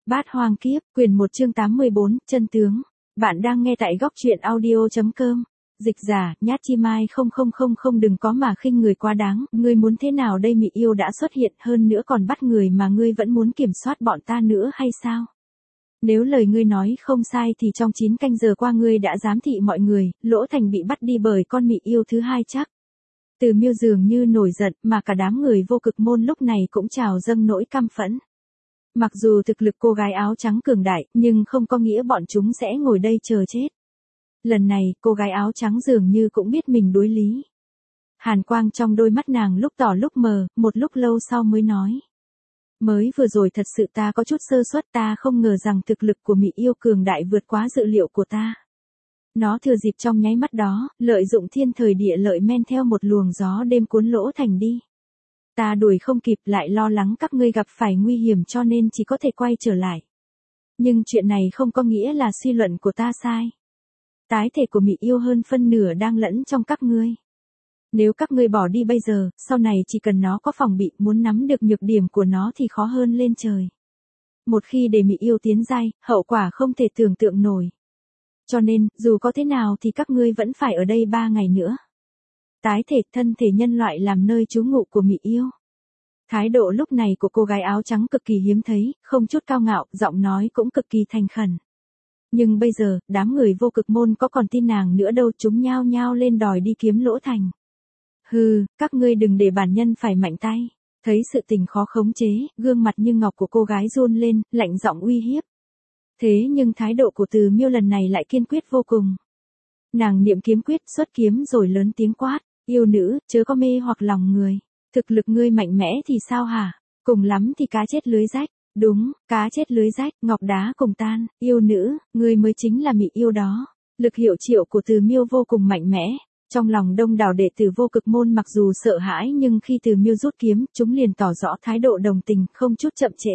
Bát Hoang Kiếp, quyển 1 chương 84, chân tướng. Bạn đang nghe tại góc truyện audio.com. Dịch giả, Nhát Chi Mai 0000 đừng có mà khinh người quá đáng, ngươi muốn thế nào đây, Mị Yêu đã xuất hiện, hơn nữa còn bắt người mà ngươi vẫn muốn kiểm soát bọn ta nữa hay sao? Nếu lời ngươi nói không sai thì trong 9 canh giờ qua ngươi đã giám thị mọi người, Lỗ Thành bị bắt đi bởi con Mị Yêu thứ hai chắc. Từ Miêu dường như nổi giận, mà cả đám người Vô Cực Môn lúc này cũng trào dâng nỗi căm phẫn. Mặc dù thực lực cô gái áo trắng cường đại, nhưng không có nghĩa bọn chúng sẽ ngồi đây chờ chết. Lần này, cô gái áo trắng dường như cũng biết mình đối lý. Hàn quang trong đôi mắt nàng lúc tỏ lúc mờ, một lúc lâu sau mới nói. Mới vừa rồi thật sự ta có chút sơ suất, ta không ngờ rằng thực lực của Mị Yêu cường đại vượt quá dự liệu của ta. Nó thừa dịp trong nháy mắt đó, lợi dụng thiên thời địa lợi men theo một luồng gió đêm cuốn Lỗ Thành đi. Ta đuổi không kịp, lại lo lắng các ngươi gặp phải nguy hiểm cho nên chỉ có thể quay trở lại. Nhưng chuyện này không có nghĩa là suy luận của ta sai. Tái thể của Mị Yêu hơn phân nửa đang lẫn trong các ngươi. Nếu các ngươi bỏ đi bây giờ, sau này chỉ cần nó có phòng bị, muốn nắm được nhược điểm của nó thì khó hơn lên trời. Một khi để Mị Yêu tiến giai, hậu quả không thể tưởng tượng nổi. Cho nên, dù có thế nào thì các ngươi vẫn phải ở đây 3 ngày nữa. Tái thể, thân thể nhân loại làm nơi trú ngụ của Mị Yêu. Thái độ lúc này của cô gái áo trắng cực kỳ hiếm thấy, không chút cao ngạo, giọng nói cũng cực kỳ thành khẩn. Nhưng bây giờ, đám người Vô Cực Môn có còn tin nàng nữa đâu, chúng nhao nhao lên đòi đi kiếm Lỗ Thành. Hừ, các ngươi đừng để bản nhân phải mạnh tay. Thấy sự tình khó khống chế, gương mặt như ngọc của cô gái run lên, lạnh giọng uy hiếp. Thế nhưng thái độ của Từ Miêu lần này lại kiên quyết vô cùng. Nàng niệm kiếm quyết, xuất kiếm rồi lớn tiếng quát, yêu nữ, chớ có mê hoặc lòng người. Thực lực ngươi mạnh mẽ thì sao hả? Cùng lắm thì cá chết lưới rách. Đúng, cá chết lưới rách, ngọc đá cùng tan, yêu nữ, ngươi mới chính là Mị Yêu đó. Lực hiệu triệu của Từ Miêu vô cùng mạnh mẽ. Trong lòng đông đảo đệ tử Vô Cực Môn mặc dù sợ hãi nhưng khi Từ Miêu rút kiếm, chúng liền tỏ rõ thái độ đồng tình, không chút chậm trễ.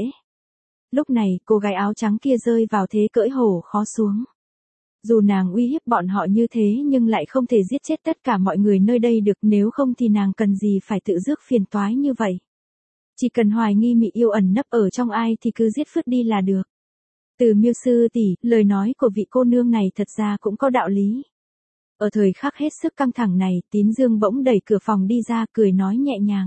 Lúc này, cô gái áo trắng kia rơi vào thế cưỡi hổ khó xuống. Dù nàng uy hiếp bọn họ như thế nhưng lại không thể giết chết tất cả mọi người nơi đây được, nếu không thì nàng cần gì phải tự rước phiền toái như vậy. Chỉ cần hoài nghi Mị Yêu ẩn nấp ở trong ai thì cứ giết phứt đi là được. Từ Miêu sư tỷ, lời nói của vị cô nương này thật ra cũng có đạo lý. Ở thời khắc hết sức căng thẳng này, Tín Dương bỗng đẩy cửa phòng đi ra, cười nói nhẹ nhàng.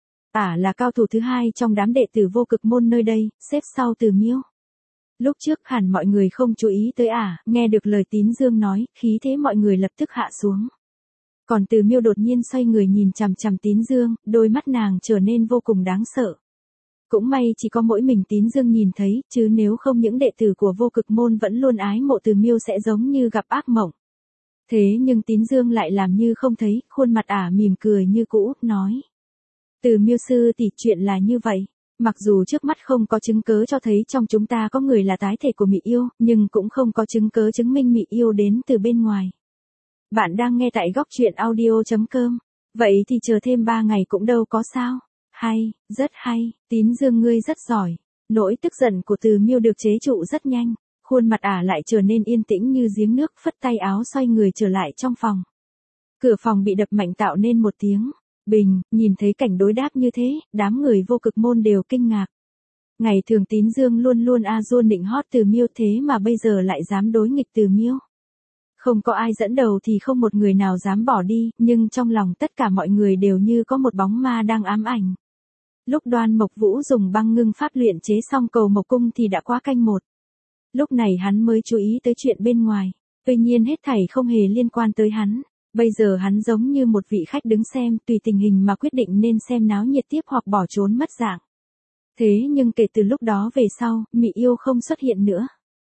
Là cao thủ thứ hai trong đám đệ tử Vô Cực Môn nơi đây, xếp sau Từ Miêu. Lúc trước hẳn mọi người không chú ý tới nghe được lời Tín Dương nói, khí thế mọi người lập tức hạ xuống. Còn Từ Miêu đột nhiên xoay người nhìn chằm chằm Tín Dương, đôi mắt nàng trở nên vô cùng đáng sợ. Cũng may chỉ có mỗi mình Tín Dương nhìn thấy, chứ nếu không những đệ tử của Vô Cực Môn vẫn luôn ái mộ Từ Miêu sẽ giống như gặp ác mộng. Thế nhưng Tín Dương lại làm như không thấy, khuôn mặt mỉm cười như cũ, nói. Từ Miêu sư tỷ, chuyện là như vậy. Mặc dù trước mắt không có chứng cớ cho thấy trong chúng ta có người là tái thể của Mị Yêu, nhưng cũng không có chứng cớ chứng minh Mị Yêu đến từ bên ngoài. Bạn đang nghe tại góc truyện audio.com. Vậy thì chờ thêm 3 ngày cũng đâu có sao. Hay, rất hay, Tín Dương ngươi rất giỏi. Nỗi tức giận của Từ Miêu được chế trụ rất nhanh. Khuôn mặt lại trở nên yên tĩnh như giếng nước, phất tay áo xoay người trở lại trong phòng. Cửa phòng bị đập mạnh tạo nên một tiếng. Bình, nhìn thấy cảnh đối đáp như thế, đám người Vô Cực Môn đều kinh ngạc. Ngày thường Tín Dương luôn luôn định hót Từ Miêu, thế mà bây giờ lại dám đối nghịch Từ Miêu. Không có ai dẫn đầu thì không một người nào dám bỏ đi, nhưng trong lòng tất cả mọi người đều như có một bóng ma đang ám ảnh. Lúc Đoan Mộc Vũ dùng băng ngưng pháp luyện chế xong cầu Mộc Cung thì đã quá canh 1. Lúc này hắn mới chú ý tới chuyện bên ngoài, tuy nhiên hết thảy không hề liên quan tới hắn. Bây giờ hắn giống như một vị khách đứng xem, tùy tình hình mà quyết định nên xem náo nhiệt tiếp hoặc bỏ trốn mất dạng. Thế nhưng kể từ lúc đó về sau, Mị Yêu không xuất hiện nữa.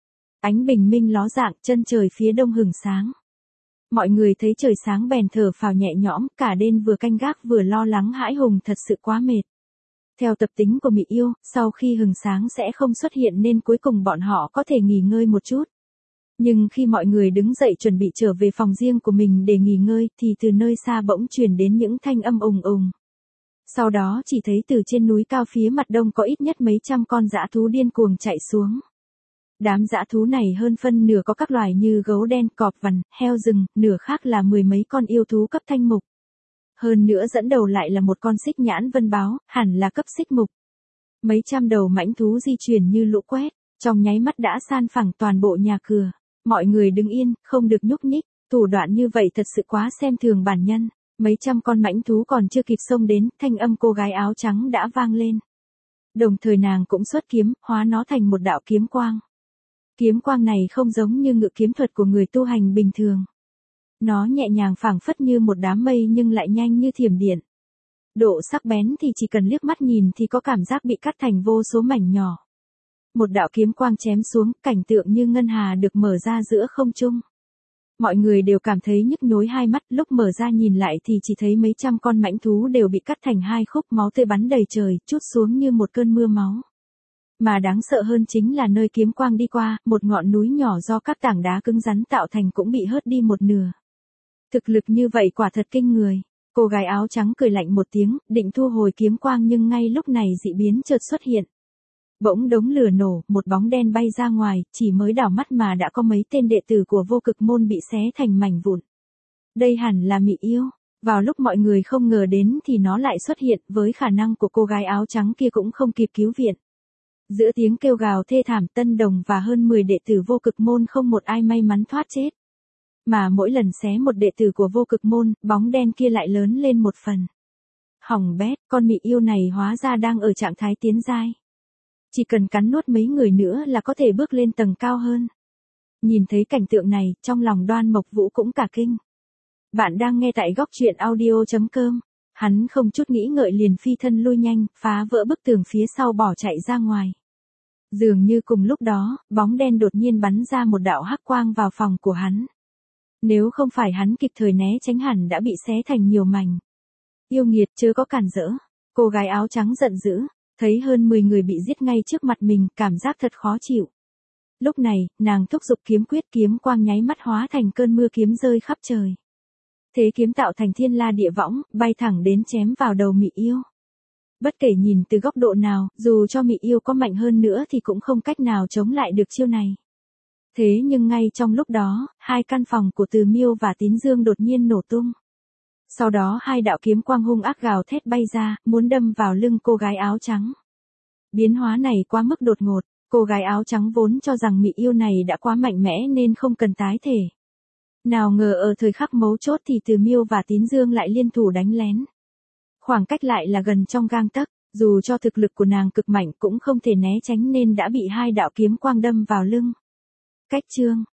Ánh bình minh ló dạng, chân trời phía đông hửng sáng. Mọi người thấy trời sáng bèn thở phào nhẹ nhõm, cả đêm vừa canh gác vừa lo lắng hãi hùng, thật sự quá mệt. Theo tập tính của Mị Yêu, sau khi hừng sáng sẽ không xuất hiện nên cuối cùng bọn họ có thể nghỉ ngơi một chút. Nhưng khi mọi người đứng dậy chuẩn bị trở về phòng riêng của mình để nghỉ ngơi thì từ nơi xa bỗng truyền đến những thanh âm ùng ùng. Sau đó chỉ thấy từ trên núi cao phía mặt đông có ít nhất mấy trăm con dã thú điên cuồng chạy xuống. Đám dã thú này hơn phân nửa có các loài như gấu đen, cọp vằn, heo rừng, nửa khác là 10 mấy con yêu thú cấp thanh mục. Hơn nữa dẫn đầu lại là một con xích nhãn vân báo, hẳn là cấp xích mục. Mấy trăm đầu mãnh thú di chuyển như lũ quét. Trong nháy mắt đã san phẳng toàn bộ nhà cửa. Mọi người đứng yên, không được nhúc nhích. Thủ đoạn như vậy thật sự quá xem thường bản nhân. Mấy trăm con mãnh thú còn chưa kịp xông đến, thanh âm cô gái áo trắng đã vang lên. Đồng thời nàng cũng xuất kiếm, hóa nó thành một đạo kiếm quang. Kiếm quang này không giống như ngự kiếm thuật của người tu hành bình thường. Nó nhẹ nhàng phảng phất như một đám mây nhưng lại nhanh như thiểm điện. Độ sắc bén thì chỉ cần liếc mắt nhìn thì có cảm giác bị cắt thành vô số mảnh nhỏ. Một đạo kiếm quang chém xuống, cảnh tượng như ngân hà được mở ra giữa không trung. Mọi người đều cảm thấy nhức nhối hai mắt, lúc mở ra nhìn lại thì chỉ thấy mấy trăm con mãnh thú đều bị cắt thành hai khúc, máu tươi bắn đầy trời, trút xuống như một cơn mưa máu. Mà đáng sợ hơn chính là nơi kiếm quang đi qua, một ngọn núi nhỏ do các tảng đá cứng rắn tạo thành cũng bị hớt đi một nửa. Thực lực như vậy quả thật kinh người. Cô gái áo trắng cười lạnh một tiếng, định thu hồi kiếm quang nhưng ngay lúc này dị biến chợt xuất hiện. Bỗng đống lửa nổ, một bóng đen bay ra ngoài, chỉ mới đảo mắt mà đã có mấy tên đệ tử của vô cực môn bị xé thành mảnh vụn. Đây hẳn là Mị Yêu. Vào lúc mọi người không ngờ đến thì nó lại xuất hiện, với khả năng của cô gái áo trắng kia cũng không kịp cứu viện. Giữa tiếng kêu gào thê thảm, Tân Đồng và hơn 10 đệ tử vô cực môn không một ai may mắn thoát chết. Mà mỗi lần xé một đệ tử của vô cực môn, bóng đen kia lại lớn lên một phần. Hỏng bét, con Mị Yêu này hóa ra đang ở trạng thái tiến giai. Chỉ cần cắn nuốt mấy người nữa là có thể bước lên tầng cao hơn. Nhìn thấy cảnh tượng này, trong lòng Đoan Mộc Vũ cũng cả kinh. Bạn đang nghe tại góc truyện audio.com. Hắn không chút nghĩ ngợi liền phi thân lui nhanh, phá vỡ bức tường phía sau bỏ chạy ra ngoài. Dường như cùng lúc đó, bóng đen đột nhiên bắn ra một đạo hắc quang vào phòng của hắn. Nếu không phải hắn kịp thời né tránh hẳn đã bị xé thành nhiều mảnh. Yêu nghiệt chớ có cản rỡ. Cô gái áo trắng giận dữ, thấy hơn 10 người bị giết ngay trước mặt mình, cảm giác thật khó chịu. Lúc này, nàng thúc giục kiếm quyết, kiếm quang nháy mắt hóa thành cơn mưa kiếm rơi khắp trời. Thế kiếm tạo thành thiên la địa võng, bay thẳng đến chém vào đầu Mị Yêu. Bất kể nhìn từ góc độ nào, dù cho Mị Yêu có mạnh hơn nữa thì cũng không cách nào chống lại được chiêu này. Thế nhưng ngay trong lúc đó, hai căn phòng của Từ Miêu và Tín Dương đột nhiên nổ tung. Sau đó hai đạo kiếm quang hung ác gào thét bay ra, muốn đâm vào lưng cô gái áo trắng. Biến hóa này quá mức đột ngột, cô gái áo trắng vốn cho rằng Mị Yêu này đã quá mạnh mẽ nên không cần tái thể. Nào ngờ ở thời khắc mấu chốt thì Từ Miêu và Tín Dương lại liên thủ đánh lén. Khoảng cách lại là gần trong gang tấc, dù cho thực lực của nàng cực mạnh cũng không thể né tránh nên đã bị hai đạo kiếm quang đâm vào lưng. Cách chương,